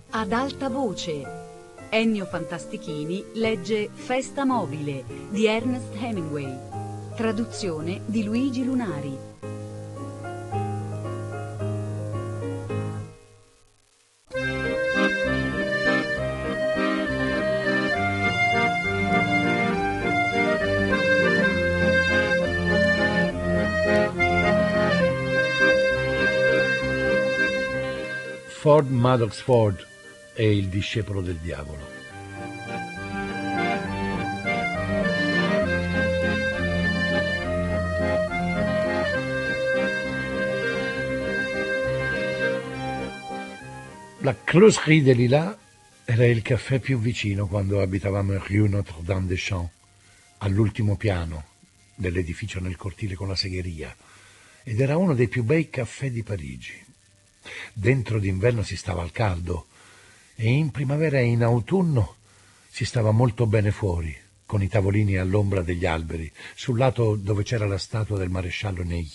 Ad alta voce. Ennio Fantastichini legge Festa mobile di Ernest Hemingway. Traduzione di Luigi Lunari. Ford Madox Ford è il discepolo del diavolo. La Closerie des Lilas era il caffè più vicino quando abitavamo in Rue Notre-Dame-des-Champs, all'ultimo piano dell'edificio nel cortile con la segheria, ed era uno dei più bei caffè di Parigi. Dentro d'inverno si stava al caldo e in primavera e in autunno si stava molto bene fuori, con i tavolini all'ombra degli alberi, sul lato dove c'era la statua del maresciallo Ney.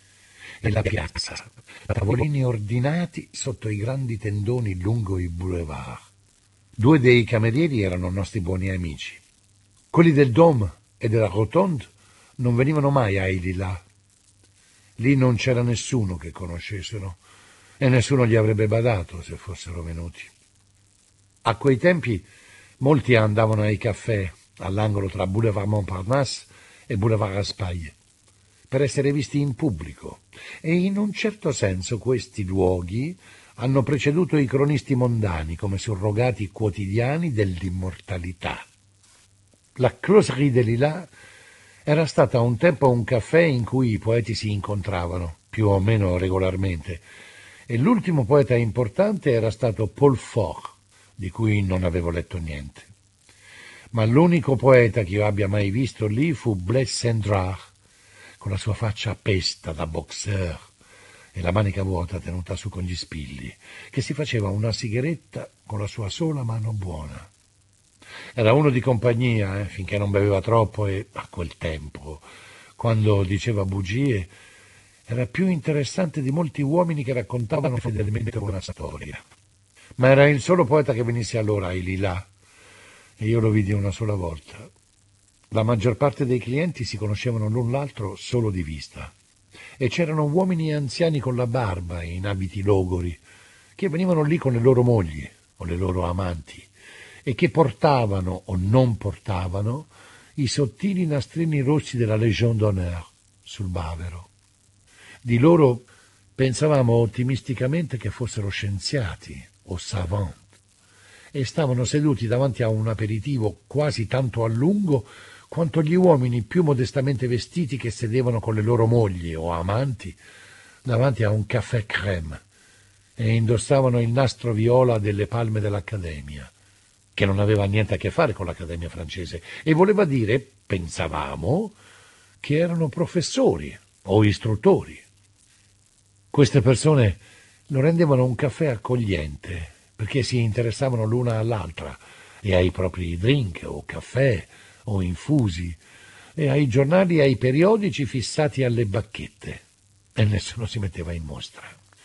E la piazza, tavolini ordinati sotto i grandi tendoni lungo i boulevard. Due dei camerieri erano nostri buoni amici. Quelli del Dôme e della Rotonde non venivano mai ai Lilas. Lì non c'era nessuno che conoscessero e nessuno gli avrebbe badato se fossero venuti. A quei tempi molti andavano ai caffè all'angolo tra Boulevard Montparnasse e Boulevard Raspail per essere visti in pubblico, e in un certo senso questi luoghi hanno preceduto i cronisti mondani come surrogati quotidiani dell'immortalità. La Closerie des Lilas era stata un tempo un caffè in cui i poeti si incontravano, più o meno regolarmente, e l'ultimo poeta importante era stato Paul Fort, di cui non avevo letto niente. Ma l'unico poeta che io abbia mai visto lì fu Blaise Cendrars, con la sua faccia pesta da boxeur e la manica vuota tenuta su con gli spilli, che si faceva una sigaretta con la sua sola mano buona. Era uno di compagnia, finché non beveva troppo, e a quel tempo, quando diceva bugie, era più interessante di molti uomini che raccontavano fedelmente una storia. Ma era il solo poeta che venisse allora ai Lilas, e io lo vidi una sola volta. La maggior parte dei clienti si conoscevano l'un l'altro solo di vista, e c'erano uomini anziani con la barba e in abiti logori, che venivano lì con le loro mogli o le loro amanti, e che portavano o non portavano i sottili nastrini rossi della Légion d'honneur sul bavero. Di loro pensavamo ottimisticamente che fossero scienziati o savant, e stavano seduti davanti a un aperitivo quasi tanto a lungo quanto gli uomini più modestamente vestiti che sedevano con le loro mogli o amanti davanti a un caffè crème e indossavano il nastro viola delle palme dell'Accademia, che non aveva niente a che fare con l'Accademia francese, e voleva dire, pensavamo, che erano professori o istruttori. Queste persone lo rendevano un caffè accogliente, perché si interessavano l'una all'altra e ai propri drink o caffè o infusi e ai giornali e ai periodici fissati alle bacchette, e nessuno si metteva in mostra.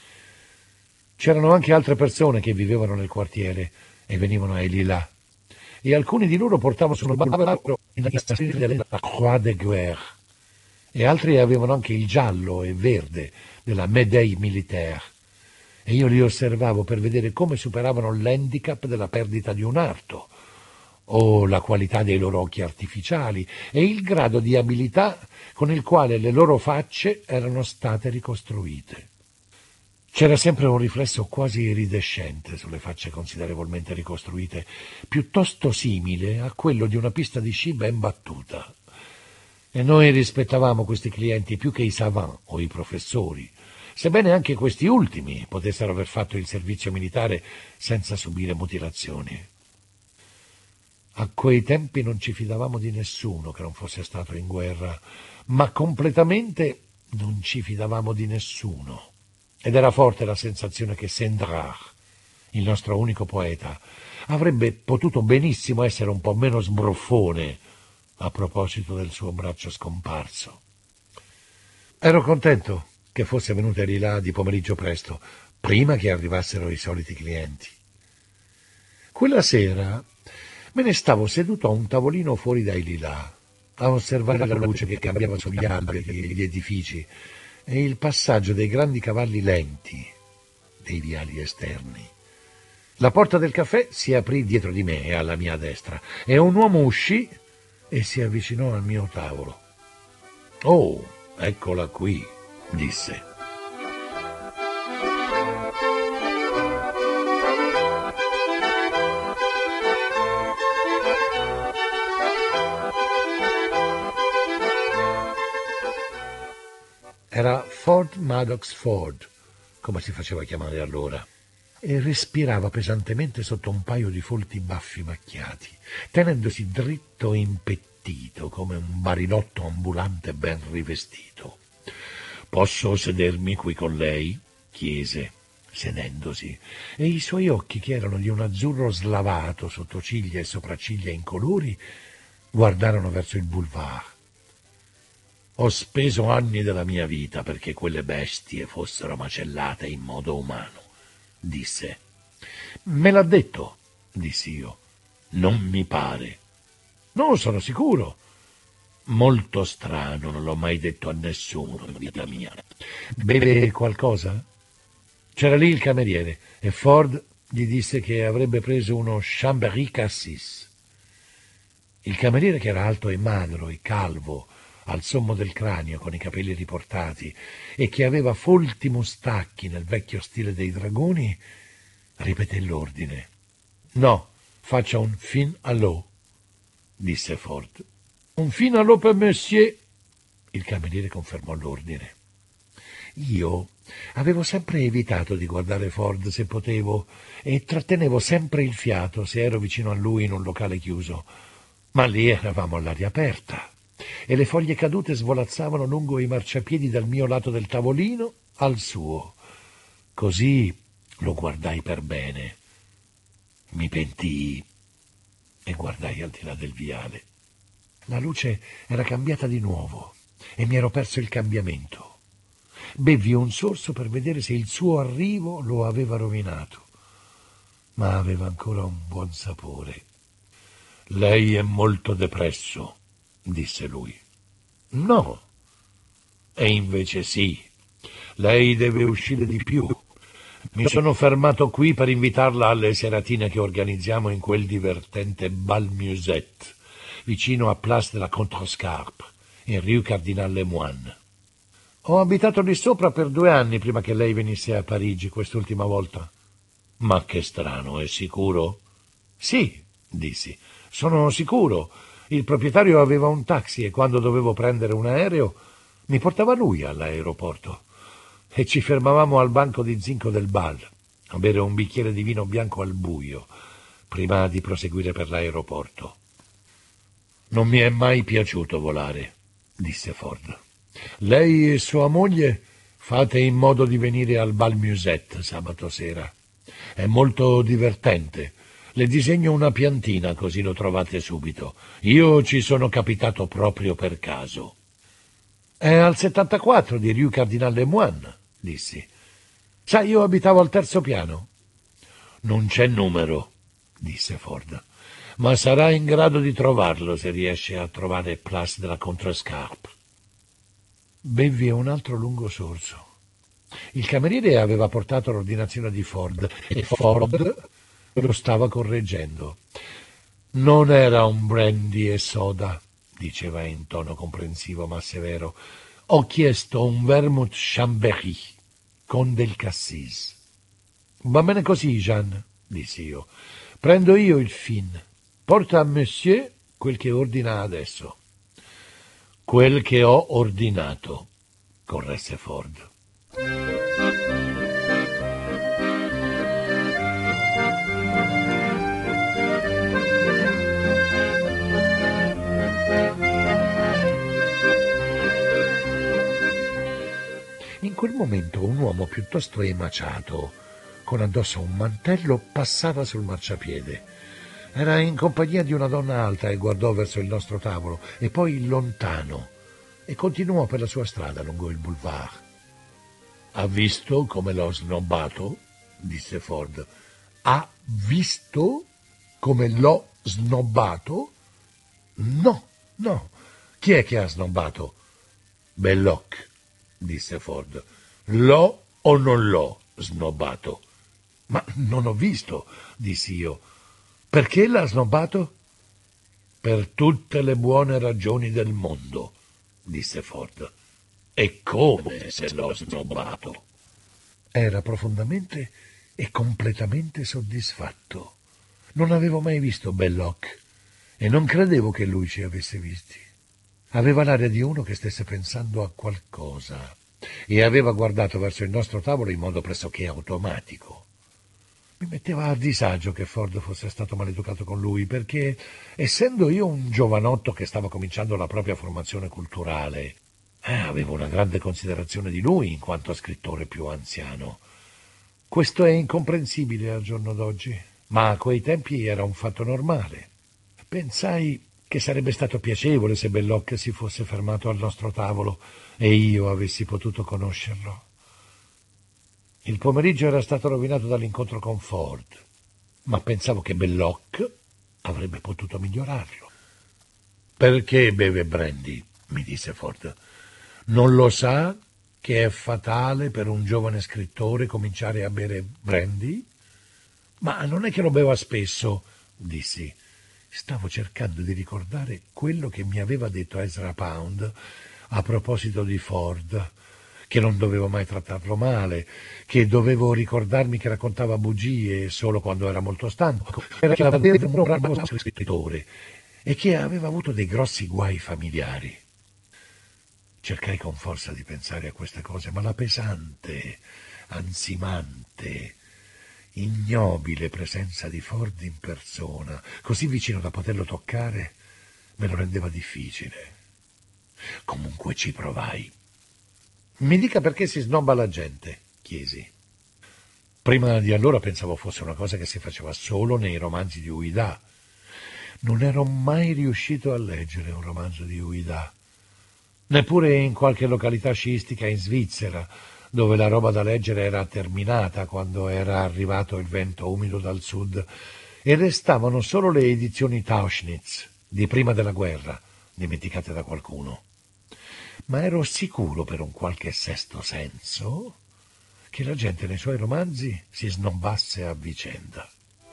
C'erano anche altre persone che vivevano nel quartiere e venivano ai Lilas, e alcuni di loro portavano sul bavero il nastrino della Croix de Guerre, e altri avevano anche il giallo e verde della Médaille militaire, e io li osservavo per vedere come superavano l'handicap della perdita di un arto, o la qualità dei loro occhi artificiali, e il grado di abilità con il quale le loro facce erano state ricostruite. C'era sempre un riflesso quasi iridescente sulle facce considerevolmente ricostruite, piuttosto simile a quello di una pista di sci ben battuta. E noi rispettavamo questi clienti più che i savant o i professori, sebbene anche questi ultimi potessero aver fatto il servizio militare senza subire mutilazioni. A quei tempi non ci fidavamo di nessuno che non fosse stato in guerra, ma completamente non ci fidavamo di nessuno. Ed era forte la sensazione che Cendrars, il nostro unico poeta, avrebbe potuto benissimo essere un po' meno sbruffone a proposito del suo braccio scomparso. Ero contento che fosse venuta lì là di pomeriggio presto, prima che arrivassero i soliti clienti. Quella sera me ne stavo seduto a un tavolino fuori dai Lilà, a osservare la luce che cambiava sugli alberi e gli edifici e il passaggio dei grandi cavalli lenti dei viali esterni. La porta del caffè si aprì dietro di me e alla mia destra e un uomo uscì e si avvicinò al mio tavolo. «Oh, eccola qui», disse. Era Ford Madox Ford, come si faceva chiamare allora, e respirava pesantemente sotto un paio di folti baffi macchiati, tenendosi dritto e impettito come un barilotto ambulante ben rivestito. «Posso sedermi qui con lei?» chiese, sedendosi, e i suoi occhi, che erano di un azzurro slavato sotto ciglia e sopracciglia incolori, guardarono verso il boulevard. «Ho speso anni della mia vita perché quelle bestie fossero macellate in modo umano», disse. «Me l'ha detto», dissi io. «Non mi pare». «Non sono sicuro». «Molto strano, non l'ho mai detto a nessuno in vita mia». «Beve qualcosa?» C'era lì il cameriere e Ford gli disse che avrebbe preso uno Chambéry Cassis. Il cameriere, che era alto e magro e calvo, al sommo del cranio, con i capelli riportati, e che aveva folti mustacchi nel vecchio stile dei dragoni, ripeté l'ordine. «No, faccia un fin à l'eau», disse Ford. «Un fin à l'eau per monsieur». Il cameriere confermò l'ordine. Io avevo sempre evitato di guardare Ford se potevo e trattenevo sempre il fiato se ero vicino a lui in un locale chiuso, ma lì eravamo all'aria aperta e le foglie cadute svolazzavano lungo i marciapiedi dal mio lato del tavolino al suo. Così lo guardai per bene. Mi pentii e guardai al di là del viale. La luce era cambiata di nuovo e mi ero perso il cambiamento. Bevvi un sorso per vedere se il suo arrivo lo aveva rovinato, ma aveva ancora un buon sapore. «Lei è molto depresso», disse lui. «No». «E invece sì. Lei deve uscire di più. Mi sono fermato qui per invitarla alle seratine che organizziamo in quel divertente Bal Musette, vicino a Place de la Contrescarpe, in Rue Cardinal Lemoine. Ho abitato lì sopra per 2 anni prima che lei venisse a Parigi quest'ultima volta». «Ma che strano, è sicuro?» «Sì», dissi, «sono sicuro. Il proprietario aveva un taxi e quando dovevo prendere un aereo mi portava lui all'aeroporto e ci fermavamo al banco di zinco del Bal a bere un bicchiere di vino bianco al buio prima di proseguire per l'aeroporto». «Non mi è mai piaciuto volare», disse Ford. «Lei e sua moglie fate in modo di venire al Bal Musette sabato sera. È molto divertente. Le disegno una piantina così lo trovate subito. Io ci sono capitato proprio per caso». «È al 74 di Rue Cardinal Lemoine», dissi. «Sai, io abitavo al 3° piano». «Non c'è numero», disse Ford, «ma sarà in grado di trovarlo se riesce a trovare Place de la Contrescarpe». Bevvi un altro lungo sorso. Il cameriere aveva portato l'ordinazione di Ford e Ford lo stava correggendo. «Non era un brandy e soda», diceva in tono comprensivo ma severo. «Ho chiesto un vermouth Chambéry con del cassis». «Va bene così, Jeanne», dissi io. «Prendo io il fin. Porta a monsieur quel che ordina adesso». «Quel che ho ordinato», corresse Ford. In quel momento un uomo piuttosto emaciato, con addosso un mantello, passava sul marciapiede. Era in compagnia di una donna alta e guardò verso il nostro tavolo e poi lontano e continuò per la sua strada lungo il boulevard. «Ha visto come l'ho snobbato?» disse Ford. «Ha visto?» come l'ho snobbato? No, no. Chi è che ha snobbato? Belloc, disse Ford. L'ho o non l'ho snobbato? Ma non ho visto, dissi io. Perché l'ha snobbato? Per tutte le buone ragioni del mondo, disse Ford. E come se l'ho snobbato? Era profondamente e completamente soddisfatto. Non avevo mai visto Belloc e non credevo che lui ci avesse visti. Aveva l'aria di uno che stesse pensando a qualcosa e aveva guardato verso il nostro tavolo in modo pressoché automatico. Mi metteva a disagio che Ford fosse stato maleducato con lui, perché, essendo io un giovanotto che stava cominciando la propria formazione culturale, avevo una grande considerazione di lui in quanto scrittore più anziano. Questo è incomprensibile al giorno d'oggi, ma a quei tempi era un fatto normale. Pensai che sarebbe stato piacevole se Belloc si fosse fermato al nostro tavolo e io avessi potuto conoscerlo. Il pomeriggio era stato rovinato dall'incontro con Ford, ma pensavo che Belloc avrebbe potuto migliorarlo. «Perché beve brandy?» mi disse Ford. «Non lo sa che è fatale per un giovane scrittore cominciare a bere brandy?» «Ma non è che lo beva spesso», dissi. Stavo cercando di ricordare quello che mi aveva detto Ezra Pound a proposito di Ford, che non dovevo mai trattarlo male, che dovevo ricordarmi che raccontava bugie solo quando era molto stanco, che era un bravo scrittore e che aveva avuto dei grossi guai familiari. Cercai con forza di pensare a queste cose, ma la pesante, ansimante, ignobile presenza di Ford in persona, così vicino da poterlo toccare, me lo rendeva difficile. Comunque ci provai. «Mi dica perché si snobba la gente», chiesi. Prima di allora pensavo fosse una cosa che si faceva solo nei romanzi di Uida. Non ero mai riuscito a leggere un romanzo di Uida, neppure in qualche località sciistica in Svizzera, dove la roba da leggere era terminata quando era arrivato il vento umido dal sud e restavano solo le edizioni Tauchnitz di prima della guerra, dimenticate da qualcuno. Ma ero sicuro, per un qualche sesto senso, che la gente nei suoi romanzi si snobbasse a vicenda.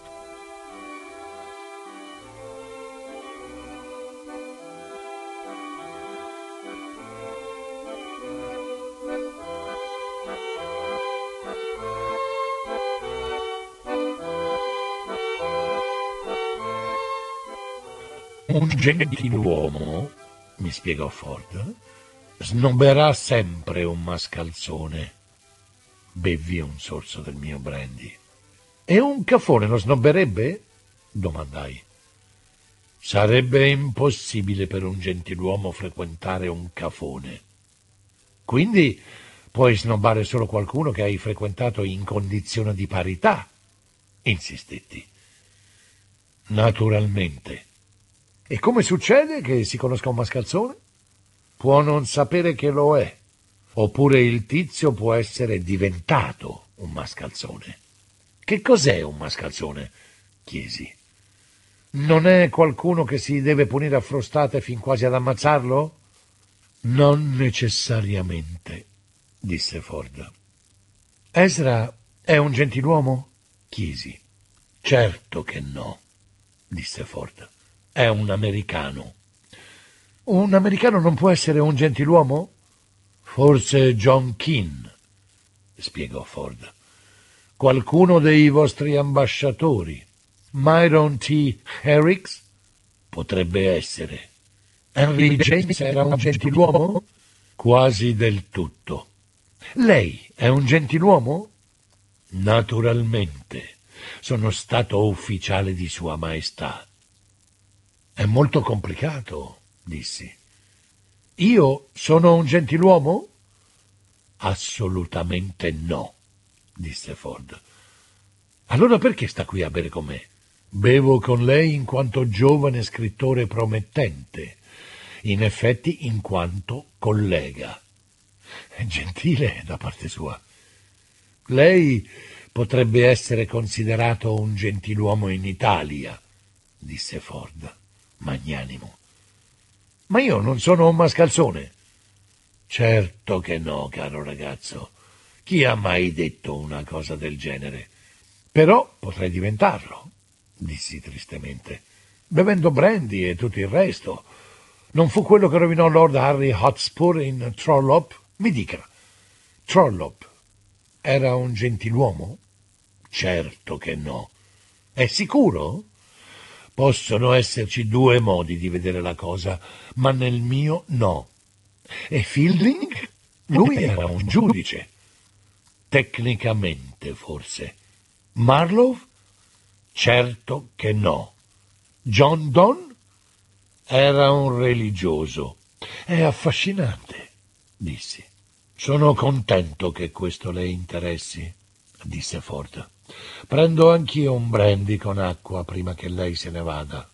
Un gentiluomo, mi spiegò Ford, snobberà sempre un mascalzone. Bevvi un sorso del mio brandy. E un cafone lo snobberebbe? Domandai. Sarebbe impossibile per un gentiluomo frequentare un cafone. Quindi puoi snobbare solo qualcuno che hai frequentato in condizione di parità, insistetti. Naturalmente. E come succede che si conosca un mascalzone? Può non sapere che lo è, oppure il tizio può essere diventato un mascalzone. Che cos'è un mascalzone? Chiesi. Non è qualcuno che si deve punire a frustate fin quasi ad ammazzarlo? Non necessariamente, disse Ford. Ezra è un gentiluomo? Chiesi. Certo che no, disse Ford. È un americano. Un americano non può essere un gentiluomo? Forse John Keane, spiegò Ford. Qualcuno dei vostri ambasciatori. Myron T. Herricks? Potrebbe essere. Henry James era un gentiluomo? Quasi del tutto. Lei è un gentiluomo? Naturalmente. Sono stato ufficiale di Sua Maestà. È molto complicato, dissi. Io sono un gentiluomo? Assolutamente no, disse Ford. Allora perché sta qui a bere con me? Bevo con lei in quanto giovane scrittore promettente, in effetti in quanto collega. È gentile da parte sua. Lei potrebbe essere considerato un gentiluomo in Italia, disse Ford, magnanimo. Ma io non sono un mascalzone. Certo che no, caro ragazzo. Chi ha mai detto una cosa del genere? Però potrei diventarlo, dissi tristemente, bevendo brandy e tutto il resto. Non fu quello che rovinò Lord Harry Hotspur in Trollope? Mi dica, Trollope era un gentiluomo? Certo che no. È sicuro? Possono esserci due modi di vedere la cosa, ma nel mio no. E Fielding? Lui era un giudice. Tecnicamente, forse. Marlowe? Certo che no. John Donne? Era un religioso. È affascinante, dissi. Sono contento che questo le interessi, disse Ford. Prendo anch'io un brandy con acqua prima che lei se ne vada.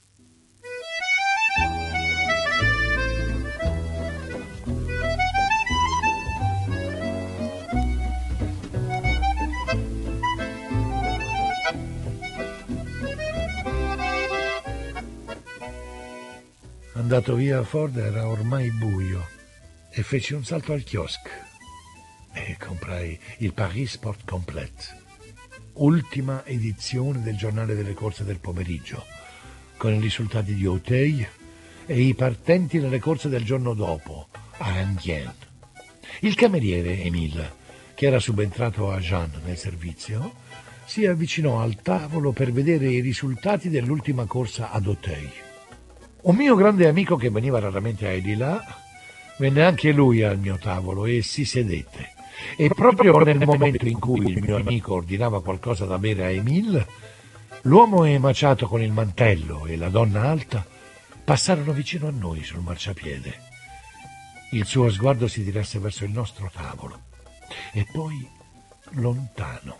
Andato via Ford era ormai buio e feci un salto al chiosco e comprai il Paris Sport Complet, ultima edizione del giornale delle corse del pomeriggio, con i risultati di Auteuil e i partenti nelle corse del giorno dopo a Enghien. Il cameriere Émile, che era subentrato a Jeanne nel servizio, si avvicinò al tavolo per vedere i risultati dell'ultima corsa ad Auteuil. Un mio grande amico che veniva raramente ai Lilas venne anche lui al mio tavolo e si sedette. E proprio nel momento in cui il mio amico ordinava qualcosa da bere a Émile, l'uomo emaciato con il mantello e la donna alta passarono vicino a noi sul marciapiede. Il suo sguardo si diresse verso il nostro tavolo e poi lontano.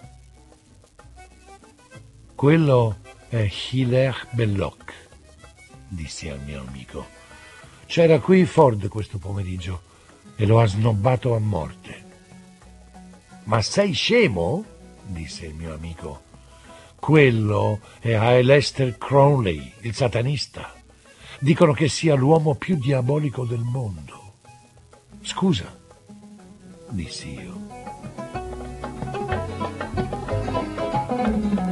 Quello è Hilaire Belloc, dissi al mio amico. C'era qui Ford questo pomeriggio e lo ha snobbato a morte. Ma sei scemo? Disse il mio amico. Quello è Aleister Crowley, il satanista. Dicono che sia l'uomo più diabolico del mondo. Scusa, dissi io.